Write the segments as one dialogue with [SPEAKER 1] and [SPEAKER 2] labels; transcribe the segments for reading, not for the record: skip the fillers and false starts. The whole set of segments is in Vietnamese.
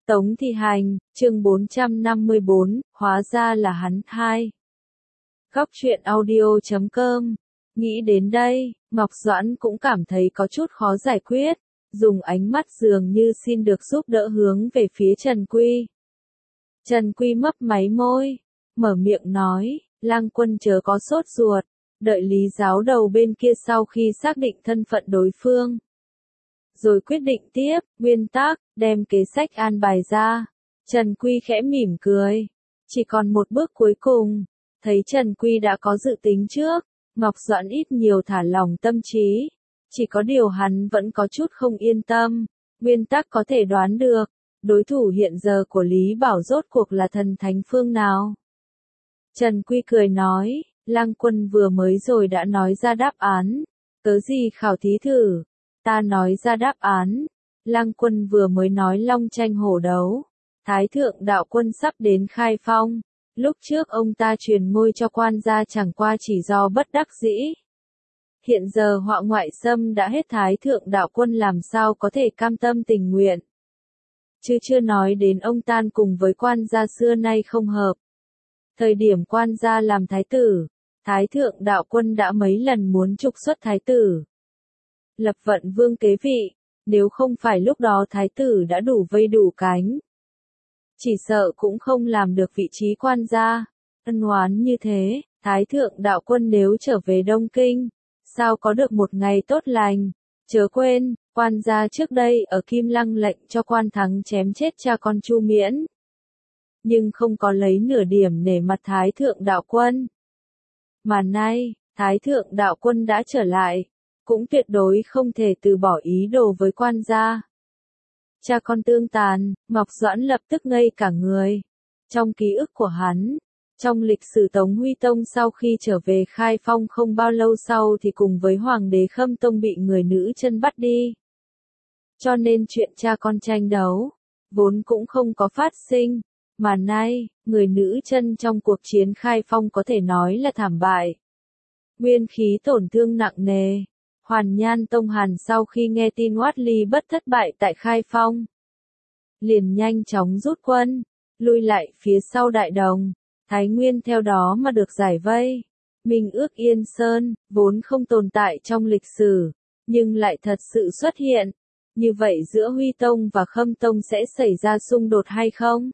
[SPEAKER 1] Tống Thị Hành, chương 454, hóa ra là hắn. 2. Góc truyện audio.com. Nghĩ đến đây, Ngọc Doãn cũng cảm thấy có chút khó giải quyết, dùng ánh mắt dường như xin được giúp đỡ hướng về phía Trần Quy. Trần Quy mấp máy môi, mở miệng nói, Lang Quân chớ có sốt ruột, đợi Lý giáo đầu bên kia sau khi xác định thân phận đối phương. Rồi quyết định tiếp, nguyên tắc, đem kế sách an bài ra. Trần Quy khẽ mỉm cười. Chỉ còn một bước cuối cùng. Thấy Trần Quy đã có dự tính trước, Ngọc Doãn ít nhiều thả lòng tâm trí. Chỉ có điều hắn vẫn có chút không yên tâm. Nguyên tắc có thể đoán được, đối thủ hiện giờ của Lý Bảo rốt cuộc là thần thánh phương nào. Trần Quy cười nói, Lang Quân vừa mới rồi đã nói ra đáp án. Cớ gì khảo thí thử? Ta nói ra đáp án. Lang Quân vừa mới nói long tranh hổ đấu. Thái thượng đạo quân sắp đến khai phong. Lúc trước ông ta truyền ngôi cho quan gia chẳng qua chỉ do bất đắc dĩ. Hiện giờ họa ngoại xâm đã hết, Thái thượng đạo quân làm sao có thể cam tâm tình nguyện. Chứ chưa nói đến ông tan cùng với quan gia xưa nay không hợp. Thời điểm quan gia làm thái tử, Thái thượng đạo quân đã mấy lần muốn trục xuất thái tử. Lập Vận Vương kế vị, nếu không phải lúc đó thái tử đã đủ vây đủ cánh. Chỉ sợ cũng không làm được vị trí quan gia. Ân oán như thế, Thái thượng đạo quân nếu trở về Đông Kinh, sao có được một ngày tốt lành. Chớ quên, quan gia trước đây ở Kim Lăng lệnh cho quan thắng chém chết cha con Chu Miễn. Nhưng không có lấy nửa điểm nể mặt Thái thượng đạo quân. Mà nay, Thái thượng đạo quân đã trở lại, cũng tuyệt đối không thể từ bỏ ý đồ với quan gia. Cha con tương tàn, Ngọc Doãn lập tức ngây cả người. Trong ký ức của hắn, trong lịch sử Tống Huy Tông sau khi trở về khai phong không bao lâu sau thì cùng với Hoàng đế Khâm Tông bị người nữ chân bắt đi. Cho nên chuyện cha con tranh đấu, vốn cũng không có phát sinh. Mà nay, người nữ chân trong cuộc chiến khai phong có thể nói là thảm bại. Nguyên khí tổn thương nặng nề. Hoàn Nhan Tông Hàn sau khi nghe tin Hoát Ly Bất thất bại tại khai phong, liền nhanh chóng rút quân, lui lại phía sau Đại Đồng. Thái Nguyên theo đó mà được giải vây. Minh ước Yên Sơn, vốn không tồn tại trong lịch sử, nhưng lại thật sự xuất hiện. Như vậy giữa Huy Tông và Khâm Tông sẽ xảy ra xung đột hay không?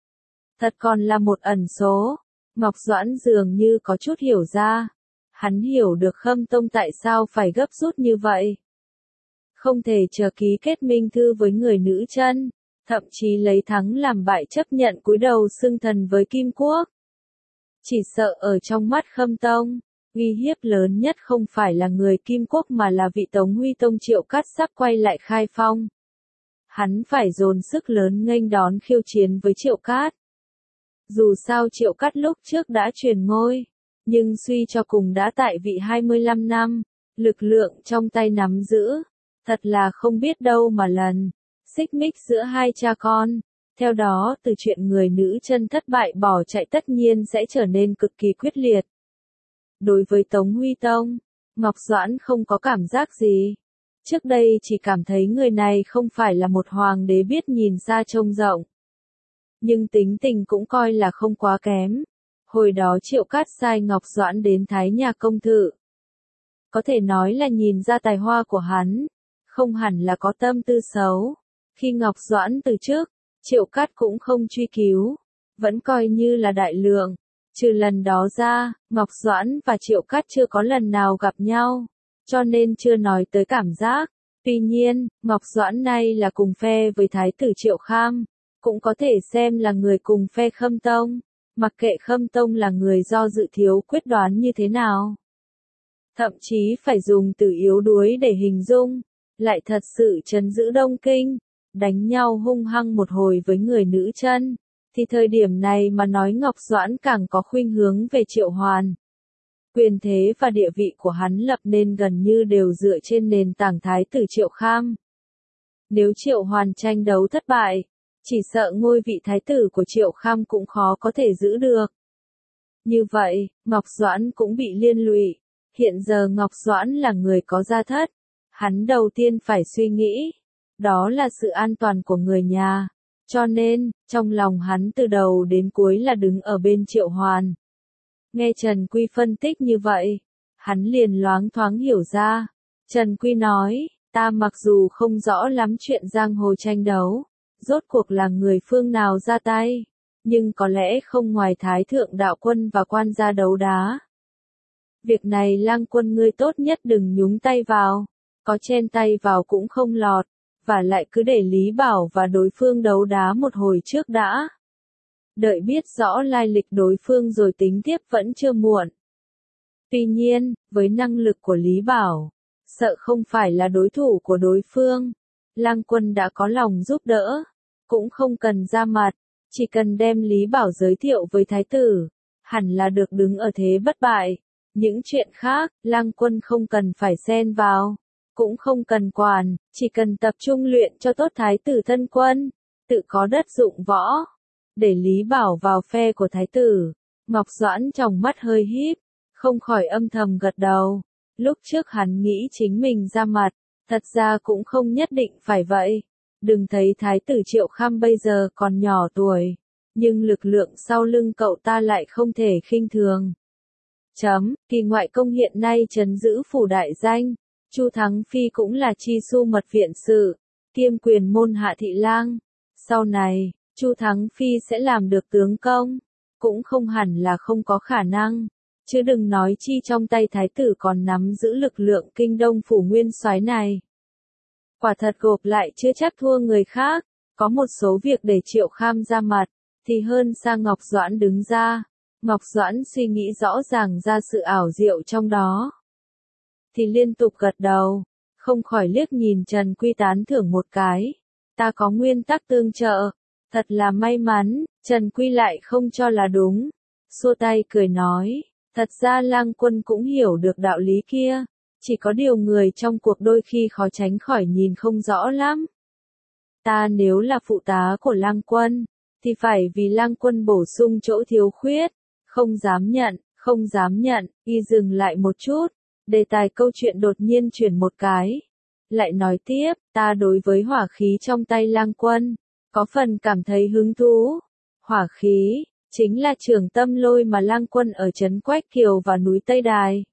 [SPEAKER 1] Thật còn là một ẩn số. Ngọc Doãn dường như có chút hiểu ra. Hắn hiểu được Khâm Tông tại sao phải gấp rút như vậy. Không thể chờ ký kết minh thư với người nữ chân, thậm chí lấy thắng làm bại chấp nhận cúi đầu xưng thần với Kim Quốc. Chỉ sợ ở trong mắt Khâm Tông, uy hiếp lớn nhất không phải là người Kim Quốc mà là vị Tống Huy Tông Triệu Cát sắp quay lại khai phong. Hắn phải dồn sức lớn nghênh đón khiêu chiến với Triệu Cát. Dù sao Triệu Cát lúc trước đã truyền ngôi, nhưng suy cho cùng đã tại vị 25 năm, lực lượng trong tay nắm giữ, thật là không biết đâu mà lần. Xích mích giữa hai cha con, theo đó từ chuyện người nữ chân thất bại bỏ chạy tất nhiên sẽ trở nên cực kỳ quyết liệt. Đối với Tống Huy Tông, Ngọc Doãn không có cảm giác gì. Trước đây chỉ cảm thấy người này không phải là một hoàng đế biết nhìn xa trông rộng. Nhưng tính tình cũng coi là không quá kém. Hồi đó Triệu Cát sai Ngọc Doãn đến Thái nhà công thự. Có thể nói là nhìn ra tài hoa của hắn, không hẳn là có tâm tư xấu. Khi Ngọc Doãn từ chức, Triệu Cát cũng không truy cứu, vẫn coi như là đại lượng. Trừ lần đó ra, Ngọc Doãn và Triệu Cát chưa có lần nào gặp nhau, cho nên chưa nói tới cảm giác. Tuy nhiên, Ngọc Doãn nay là cùng phe với Thái tử Triệu Kham, cũng có thể xem là người cùng phe Khâm Tông. Mặc kệ Khâm Tông là người do dự thiếu quyết đoán như thế nào, thậm chí phải dùng từ yếu đuối để hình dung, lại thật sự trấn giữ Đông Kinh, đánh nhau hung hăng một hồi với người nữ chân, thì thời điểm này mà nói Ngọc Doãn càng có khuynh hướng về Triệu Hoàn. Quyền thế và địa vị của hắn lập nên gần như đều dựa trên nền tảng Thái tử Triệu Kham. Nếu Triệu Hoàn tranh đấu thất bại, chỉ sợ ngôi vị thái tử của Triệu Kham cũng khó có thể giữ được. Như vậy, Ngọc Doãn cũng bị liên lụy. Hiện giờ Ngọc Doãn là người có gia thất. Hắn đầu tiên phải suy nghĩ. Đó là sự an toàn của người nhà. Cho nên, trong lòng hắn từ đầu đến cuối là đứng ở bên Triệu Hoàn. Nghe Trần Quy phân tích như vậy, hắn liền loáng thoáng hiểu ra. Trần Quy nói, ta mặc dù không rõ lắm chuyện giang hồ tranh đấu, rốt cuộc là người phương nào ra tay, nhưng có lẽ không ngoài Thái Thượng Đạo Quân và quan gia đấu đá. Việc này Lang Quân ngươi tốt nhất đừng nhúng tay vào, có chen tay vào cũng không lọt, và lại cứ để Lý Bảo và đối phương đấu đá một hồi trước đã. Đợi biết rõ lai lịch đối phương rồi tính tiếp vẫn chưa muộn. Tuy nhiên, với năng lực của Lý Bảo, sợ không phải là đối thủ của đối phương. Lang Quân đã có lòng giúp đỡ, cũng không cần ra mặt, chỉ cần đem Lý Bảo giới thiệu với thái tử, hẳn là được đứng ở thế bất bại. Những chuyện khác, Lang Quân không cần phải xen vào, cũng không cần quản, chỉ cần tập trung luyện cho tốt thái tử thân quân, tự có đất dụng võ. Để Lý Bảo vào phe của thái tử, Ngọc Doãn trong mắt hơi híp, không khỏi âm thầm gật đầu. Lúc trước hắn nghĩ chính mình ra mặt, thật ra cũng không nhất định phải vậy. Đừng thấy thái tử Triệu Kham bây giờ còn nhỏ tuổi, nhưng lực lượng sau lưng cậu ta lại không thể khinh thường. Kỳ ngoại công hiện nay trấn giữ phủ đại danh, Chu Thắng Phi cũng là Chi Su mật viện sự, kiêm quyền môn hạ thị lang. Sau này, Chu Thắng Phi sẽ làm được tướng công, cũng không hẳn là không có khả năng, chứ đừng nói chi trong tay thái tử còn nắm giữ lực lượng kinh đông phủ nguyên soái này. Quả thật gộp lại chưa chắc thua người khác, có một số việc để Triệu Kham ra mặt, thì hơn sang Ngọc Doãn đứng ra. Ngọc Doãn suy nghĩ rõ ràng ra sự ảo diệu trong đó, thì liên tục gật đầu, không khỏi liếc nhìn Trần Quy tán thưởng một cái. Ta có nguyên tắc tương trợ, thật là may mắn. Trần Quy lại không cho là đúng, xua tay cười nói, thật ra Lang Quân cũng hiểu được đạo lý kia, chỉ có điều người trong cuộc đôi khi khó tránh khỏi nhìn không rõ lắm. Ta nếu là phụ tá của Lang Quân, thì phải vì Lang Quân bổ sung chỗ thiếu khuyết, không dám nhận, y dừng lại một chút, đề tài câu chuyện đột nhiên chuyển một cái. Lại nói tiếp, ta đối với hỏa khí trong tay Lang Quân, có phần cảm thấy hứng thú. Hỏa khí, chính là trường tâm lôi mà Lang Quân ở trấn Quách Kiều và núi Tây Đài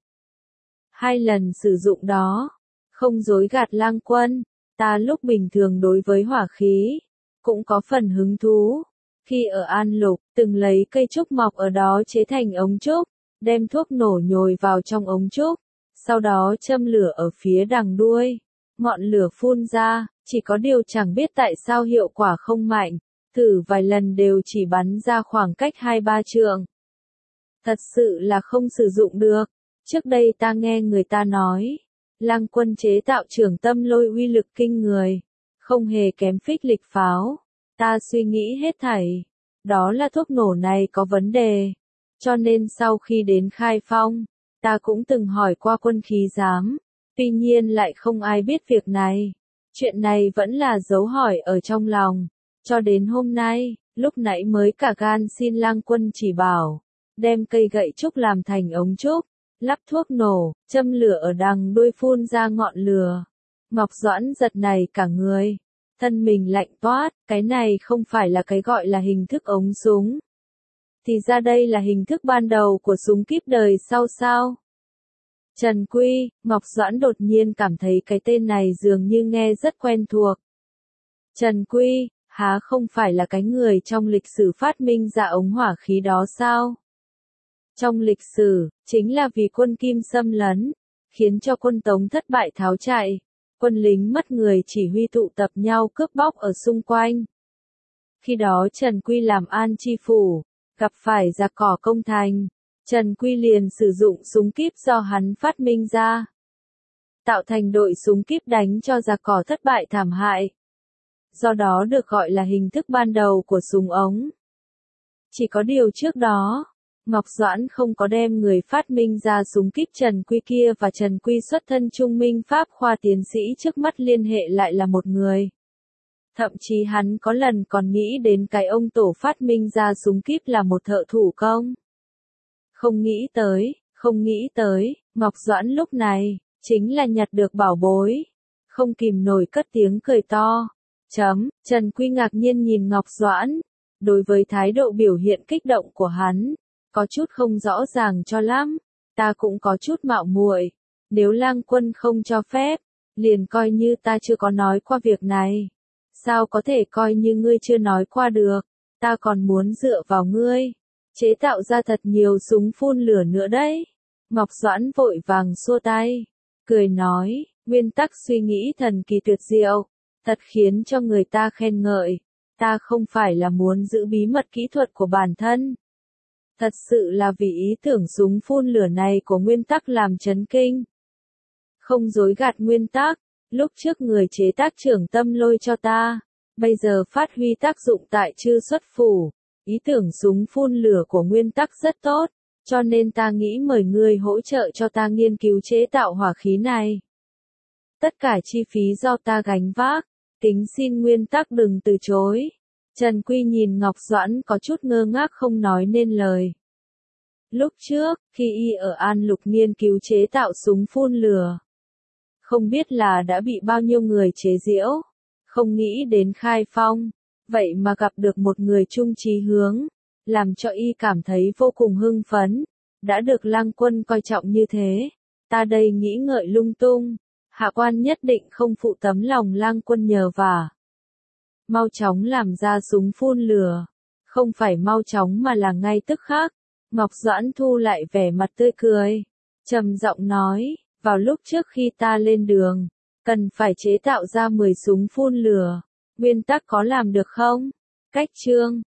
[SPEAKER 1] 2 lần sử dụng đó, không dối gạt Lang Quân, ta lúc bình thường đối với hỏa khí, cũng có phần hứng thú. Khi ở An Lục, từng lấy cây trúc mọc ở đó chế thành ống trúc, đem thuốc nổ nhồi vào trong ống trúc, sau đó châm lửa ở phía đằng đuôi, ngọn lửa phun ra, chỉ có điều chẳng biết tại sao hiệu quả không mạnh, thử vài lần đều chỉ bắn ra khoảng cách 2-3 trượng. Thật sự là không sử dụng được. Trước đây ta nghe người ta nói, Lang Quân chế tạo trường tâm lôi uy lực kinh người, không hề kém phích lịch pháo. Ta suy nghĩ hết thảy, đó là thuốc nổ này có vấn đề. Cho nên sau khi đến Khai Phong, ta cũng từng hỏi qua quân khí giám, tuy nhiên lại không ai biết việc này. Chuyện này vẫn là dấu hỏi ở trong lòng, cho đến hôm nay, lúc nãy mới cả gan xin Lang Quân chỉ bảo, đem cây gậy trúc làm thành ống trúc, lắp thuốc nổ, châm lửa ở đằng đuôi phun ra ngọn lửa. Ngọc Doãn giật này cả người, thân mình lạnh toát, cái này không phải là cái gọi là hình thức ống súng. Thì ra đây là hình thức ban đầu của súng kíp đời sau sao? Trần Quy, Ngọc Doãn đột nhiên cảm thấy cái tên này dường như nghe rất quen thuộc. Trần Quy, há không phải là cái người trong lịch sử phát minh ra ống hỏa khí đó sao? Trong lịch sử, chính là vì quân Kim xâm lấn, khiến cho quân Tống thất bại tháo chạy, quân lính mất người chỉ huy tụ tập nhau cướp bóc ở xung quanh. Khi đó Trần Quy làm an chi phủ, gặp phải giặc cỏ công thành, Trần Quy liền sử dụng súng kíp do hắn phát minh ra, tạo thành đội súng kíp đánh cho giặc cỏ thất bại thảm hại. Do đó được gọi là hình thức ban đầu của súng ống. Chỉ có điều trước đó, Ngọc Doãn không có đem người phát minh ra súng kíp Trần Quy kia và Trần Quy xuất thân Trung Minh Pháp khoa tiến sĩ trước mắt liên hệ lại là một người. Thậm chí hắn có lần còn nghĩ đến cái ông tổ phát minh ra súng kíp là một thợ thủ công. Không nghĩ tới, Ngọc Doãn lúc này, chính là nhặt được bảo bối. Không kìm nổi cất tiếng cười to. Trần Quy ngạc nhiên nhìn Ngọc Doãn. Đối với thái độ biểu hiện kích động của hắn, có chút không rõ ràng cho lắm. Ta cũng có chút mạo muội. Nếu Lang Quân không cho phép, liền coi như ta chưa có nói qua việc này. Sao có thể coi như ngươi chưa nói qua được, ta còn muốn dựa vào ngươi. Chế tạo ra thật nhiều súng phun lửa nữa đấy. Ngọc Doãn vội vàng xua tay, cười nói, nguyên tắc suy nghĩ thần kỳ tuyệt diệu, thật khiến cho người ta khen ngợi. Ta không phải là muốn giữ bí mật kỹ thuật của bản thân. Thật sự là vì ý tưởng súng phun lửa này của nguyên tắc làm chấn kinh. Không dối gạt nguyên tắc, lúc trước người chế tác trưởng tâm lôi cho ta, bây giờ phát huy tác dụng tại chư xuất phủ. Ý tưởng súng phun lửa của nguyên tắc rất tốt, cho nên ta nghĩ mời ngươi hỗ trợ cho ta nghiên cứu chế tạo hỏa khí này. Tất cả chi phí do ta gánh vác, kính xin nguyên tắc đừng từ chối. Trần Quy nhìn Ngọc Doãn có chút ngơ ngác không nói nên lời. Lúc trước, khi y ở An Lục nghiên cứu chế tạo súng phun lửa, không biết là đã bị bao nhiêu người chế giễu, không nghĩ đến Khai Phong, vậy mà gặp được một người chung chí hướng, làm cho y cảm thấy vô cùng hưng phấn, đã được Lang Quân coi trọng như thế, ta đây nghĩ ngợi lung tung, hạ quan nhất định không phụ tấm lòng Lang Quân nhờ vả. Mau chóng làm ra súng phun lửa, không phải mau chóng mà là ngay tức khắc. Ngọc Doãn thu lại vẻ mặt tươi cười, trầm giọng nói, vào lúc trước khi ta lên đường, cần phải chế tạo ra 10 súng phun lửa, nguyên tắc có làm được không? Cách chương